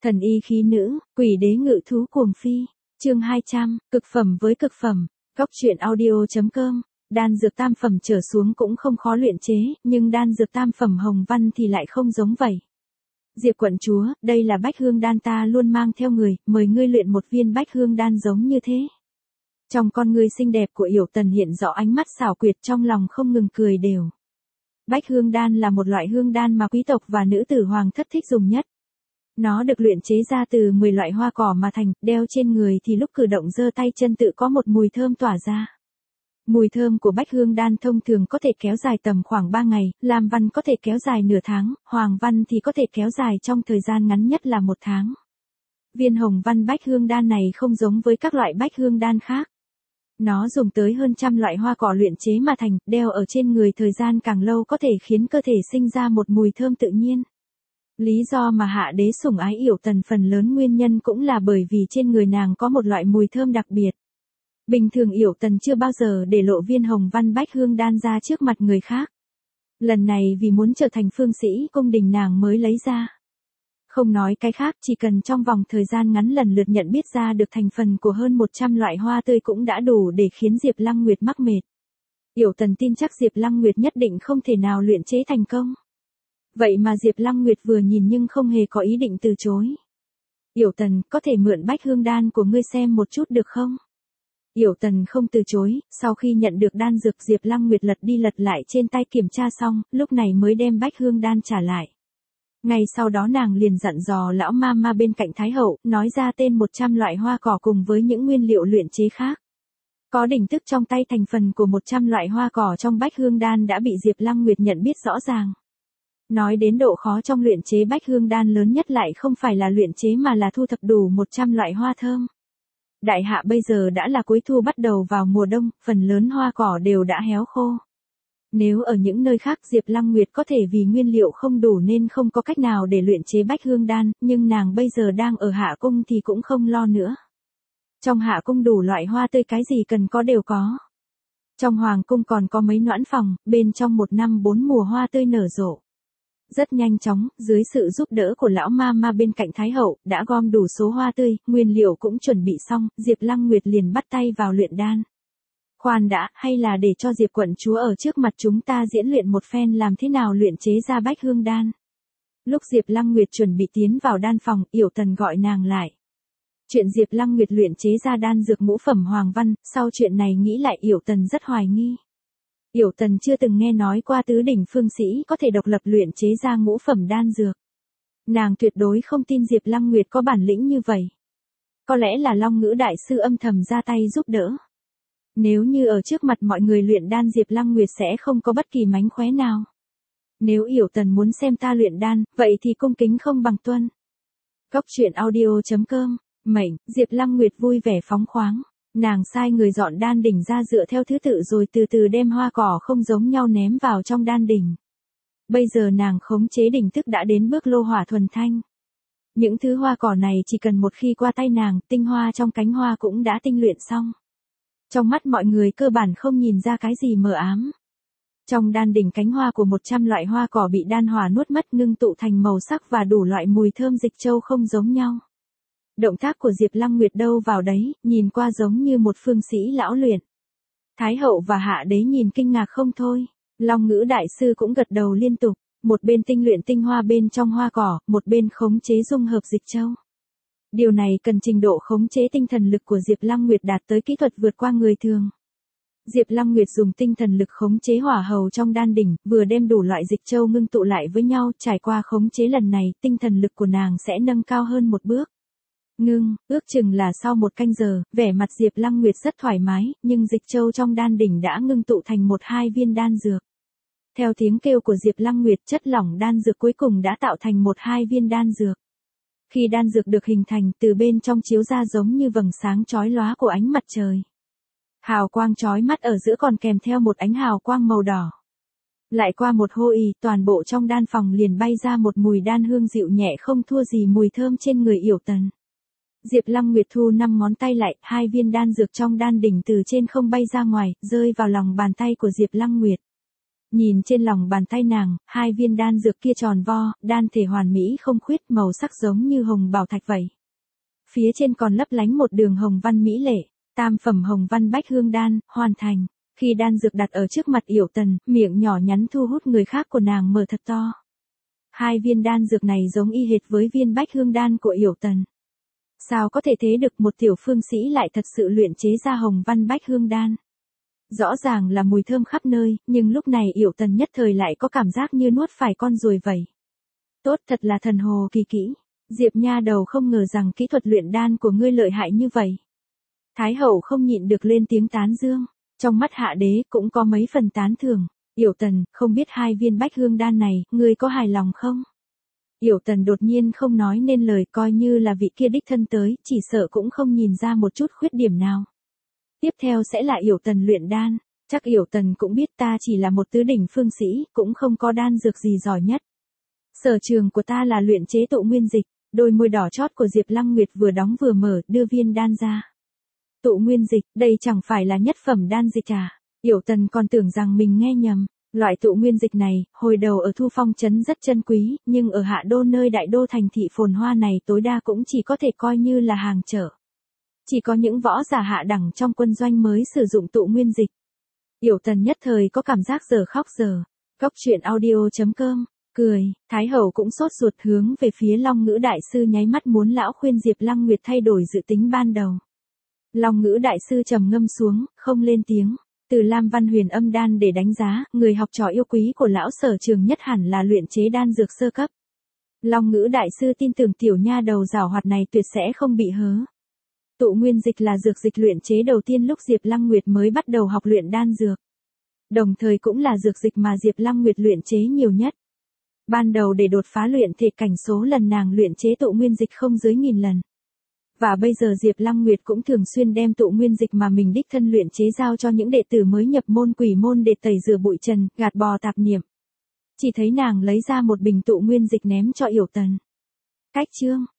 Thần y khí nữ, quỷ đế ngự thú cuồng phi. Chương 200, cực phẩm với cực phẩm. Góc truyện audio.com. Đan dược tam phẩm trở xuống cũng không khó luyện chế, nhưng đan dược tam phẩm hồng văn thì lại không giống vậy. Diệp quận chúa, đây là bách hương đan ta luôn mang theo người, mời ngươi luyện một viên bách hương đan giống như thế. Trong con ngươi xinh đẹp của Yểu Tần hiện rõ ánh mắt xảo quyệt, trong lòng không ngừng cười đều. Bách hương đan là một loại hương đan mà quý tộc và nữ tử hoàng thất thích dùng nhất. Nó được luyện chế ra từ 10 loại hoa cỏ mà thành, đeo trên người thì lúc cử động giơ tay chân tự có một mùi thơm tỏa ra. Mùi thơm của bách hương đan thông thường có thể kéo dài tầm khoảng 3 ngày, lam văn có thể kéo dài nửa tháng, hoàng văn thì có thể kéo dài trong thời gian ngắn nhất là 1 tháng. Viên hồng văn bách hương đan này không giống với các loại bách hương đan khác. Nó dùng tới hơn trăm loại hoa cỏ luyện chế mà thành, đeo ở trên người thời gian càng lâu có thể khiến cơ thể sinh ra một mùi thơm tự nhiên. Lý do mà hạ đế sủng ái Yểu Tần phần lớn nguyên nhân cũng là bởi vì trên người nàng có một loại mùi thơm đặc biệt. Bình thường Yểu Tần chưa bao giờ để lộ viên hồng văn bách hương đan ra trước mặt người khác. Lần này vì muốn trở thành phương sĩ cung đình nàng mới lấy ra. Không nói cái khác, chỉ cần trong vòng thời gian ngắn lần lượt nhận biết ra được thành phần của hơn 100 loại hoa tươi cũng đã đủ để khiến Diệp Lăng Nguyệt mắc mệt. Yểu Tần tin chắc Diệp Lăng Nguyệt nhất định không thể nào luyện chế thành công. Vậy mà Diệp Lăng Nguyệt vừa nhìn nhưng không hề có ý định từ chối. Yểu Tần, có thể mượn bách hương đan của ngươi xem một chút được không? Yểu Tần không từ chối, sau khi nhận được đan dược Diệp Lăng Nguyệt lật đi lật lại trên tay kiểm tra xong, lúc này mới đem bách hương đan trả lại. Ngay sau đó nàng liền dặn dò lão ma ma bên cạnh Thái Hậu, nói ra tên 100 loại hoa cỏ cùng với những nguyên liệu luyện chế khác. Có đỉnh thức trong tay thành phần của 100 loại hoa cỏ trong bách hương đan đã bị Diệp Lăng Nguyệt nhận biết rõ ràng. Nói đến độ khó trong luyện chế bách hương đan lớn nhất lại không phải là luyện chế mà là thu thập đủ 100 loại hoa thơm. Đại hạ bây giờ đã là cuối thu bắt đầu vào mùa đông, phần lớn hoa cỏ đều đã héo khô. Nếu ở những nơi khác Diệp Lăng Nguyệt có thể vì nguyên liệu không đủ nên không có cách nào để luyện chế bách hương đan, nhưng nàng bây giờ đang ở hạ cung thì cũng không lo nữa. Trong hạ cung đủ loại hoa tươi cái gì cần có đều có. Trong hoàng cung còn có mấy noãn phòng, bên trong 1 năm 4 mùa hoa tươi nở rộ. Rất nhanh chóng, dưới sự giúp đỡ của lão ma ma bên cạnh Thái Hậu, đã gom đủ số hoa tươi, nguyên liệu cũng chuẩn bị xong, Diệp Lăng Nguyệt liền bắt tay vào luyện đan. Khoan đã, hay là để cho Diệp quận chúa ở trước mặt chúng ta diễn luyện một phen làm thế nào luyện chế ra bách hương đan. Lúc Diệp Lăng Nguyệt chuẩn bị tiến vào đan phòng, Yểu Tần gọi nàng lại. Chuyện Diệp Lăng Nguyệt luyện chế ra đan dược ngũ phẩm hoàng văn, sau chuyện này nghĩ lại Yểu Tần rất hoài nghi. Yểu Tần chưa từng nghe nói qua tứ đỉnh phương sĩ có thể độc lập luyện chế ra ngũ phẩm đan dược. Nàng tuyệt đối không tin Diệp Lăng Nguyệt có bản lĩnh như vậy. Có lẽ là Long Ngữ đại sư âm thầm ra tay giúp đỡ. Nếu như ở trước mặt mọi người luyện đan Diệp Lăng Nguyệt sẽ không có bất kỳ mánh khóe nào. Nếu Yểu Tần muốn xem ta luyện đan, vậy thì cung kính không bằng tuân. Góc truyện audio.com, mệnh, Diệp Lăng Nguyệt vui vẻ phóng khoáng. Nàng sai người dọn đan đỉnh ra dựa theo thứ tự rồi từ từ đem hoa cỏ không giống nhau ném vào trong đan đỉnh. Bây giờ nàng khống chế đỉnh thức đã đến bước lô hỏa thuần thanh. Những thứ hoa cỏ này chỉ cần một khi qua tay nàng, tinh hoa trong cánh hoa cũng đã tinh luyện xong. Trong mắt mọi người cơ bản không nhìn ra cái gì mờ ám. Trong đan đỉnh cánh hoa của 100 loại hoa cỏ bị đan hỏa nuốt mất ngưng tụ thành màu sắc và đủ loại mùi thơm dịch châu không giống nhau. Động tác của Diệp Lăng Nguyệt đâu vào đấy, nhìn qua giống như một phương sĩ lão luyện. Thái Hậu và hạ đế nhìn kinh ngạc không thôi. Long Ngữ đại sư cũng gật đầu liên tục, một bên tinh luyện tinh hoa bên trong hoa cỏ, một bên khống chế dung hợp dịch châu. Điều này cần trình độ khống chế tinh thần lực của Diệp Lăng Nguyệt đạt tới kỹ thuật vượt qua người thường. Diệp Lăng Nguyệt dùng tinh thần lực khống chế hỏa hầu trong đan đỉnh, vừa đem đủ loại dịch châu ngưng tụ lại với nhau, trải qua khống chế lần này, tinh thần lực của nàng sẽ nâng cao hơn một bước. Ước chừng là sau 1 canh giờ, vẻ mặt Diệp Lăng Nguyệt rất thoải mái, nhưng dịch châu trong đan đỉnh đã ngưng tụ thành 1-2 viên đan dược. Theo tiếng kêu của Diệp Lăng Nguyệt, chất lỏng đan dược cuối cùng đã tạo thành 1-2 viên đan dược. Khi đan dược được hình thành, từ bên trong chiếu ra giống như vầng sáng chói lóa của ánh mặt trời. Hào quang chói mắt ở giữa còn kèm theo một ánh hào quang màu đỏ. Lại qua một hô ì, toàn bộ trong đan phòng liền bay ra một mùi đan hương dịu nhẹ không thua gì mùi thơm trên người Yểu Tần. Diệp Lăng Nguyệt thu 5 ngón tay lại, 2 viên đan dược trong đan đỉnh từ trên không bay ra ngoài, rơi vào lòng bàn tay của Diệp Lăng Nguyệt. Nhìn trên lòng bàn tay nàng, 2 viên đan dược kia tròn vo, đan thể hoàn mỹ không khuyết, màu sắc giống như hồng bảo thạch vậy. Phía trên còn lấp lánh một đường hồng văn mỹ lệ, tam phẩm hồng văn bách hương đan, hoàn thành. Khi đan dược đặt ở trước mặt Yểu Tần, miệng nhỏ nhắn thu hút người khác của nàng mở thật to. 2 viên đan dược này giống y hệt với viên bách hương đan của Yểu Tần. Sao có thể thế được, một tiểu phương sĩ lại thật sự luyện chế ra hồng văn bách hương đan. Rõ ràng là mùi thơm khắp nơi, nhưng lúc này Yểu Tần nhất thời lại có cảm giác như nuốt phải con ruồi vậy. Tốt, thật là thần hồ kỳ kỹ. Diệp nha đầu, không ngờ rằng kỹ thuật luyện đan của ngươi lợi hại như vậy. Thái hậu không nhịn được lên tiếng tán dương. Trong mắt hạ đế cũng có mấy phần tán thưởng. Yểu Tần, không biết 2 viên bách hương đan này, ngươi có hài lòng không? Yểu Tần đột nhiên không nói nên lời, coi như là vị kia đích thân tới, chỉ sợ cũng không nhìn ra một chút khuyết điểm nào. Tiếp theo sẽ là Yểu Tần luyện đan. Chắc Yểu Tần cũng biết ta chỉ là một tứ đỉnh phương sĩ, cũng không có đan dược gì giỏi nhất. Sở trường của ta là luyện chế tụ nguyên dịch. Đôi môi đỏ chót của Diệp Lăng Nguyệt vừa đóng vừa mở, đưa viên đan ra. Tụ nguyên dịch, đây chẳng phải là nhất phẩm đan dịch à? Yểu Tần còn tưởng rằng mình nghe nhầm. Loại tụ nguyên dịch này, hồi đầu ở Thu Phong trấn rất chân quý, nhưng ở Hạ Đô nơi đại đô thành thị phồn hoa này tối đa cũng chỉ có thể coi như là hàng chợ. Chỉ có những võ giả hạ đẳng trong quân doanh mới sử dụng tụ nguyên dịch. Yểu Tần nhất thời có cảm giác giờ khóc giờ. Góc truyện audio.com, cười, Thái hậu cũng sốt ruột hướng về phía Long Ngữ đại sư nháy mắt muốn lão khuyên Diệp Lăng Nguyệt thay đổi dự tính ban đầu. Long Ngữ đại sư trầm ngâm xuống, không lên tiếng. Từ Lam Văn Huyền âm đan để đánh giá, người học trò yêu quý của lão Sở Trường nhất hẳn là luyện chế đan dược sơ cấp. Long Ngữ đại sư tin tưởng tiểu nha đầu giảo hoạt này tuyệt sẽ không bị hớ. Tụ nguyên dịch là dược dịch luyện chế đầu tiên lúc Diệp Lăng Nguyệt mới bắt đầu học luyện đan dược. Đồng thời cũng là dược dịch mà Diệp Lăng Nguyệt luyện chế nhiều nhất. Ban đầu để đột phá luyện thể cảnh, số lần nàng luyện chế tụ nguyên dịch không dưới 1000 lần. Và bây giờ Diệp Lăng Nguyệt cũng thường xuyên đem tụ nguyên dịch mà mình đích thân luyện chế giao cho những đệ tử mới nhập môn quỷ môn để tẩy rửa bụi trần, gạt bỏ tạp niệm. Chỉ thấy nàng lấy ra một bình tụ nguyên dịch ném cho Yểu Tần. Cách chương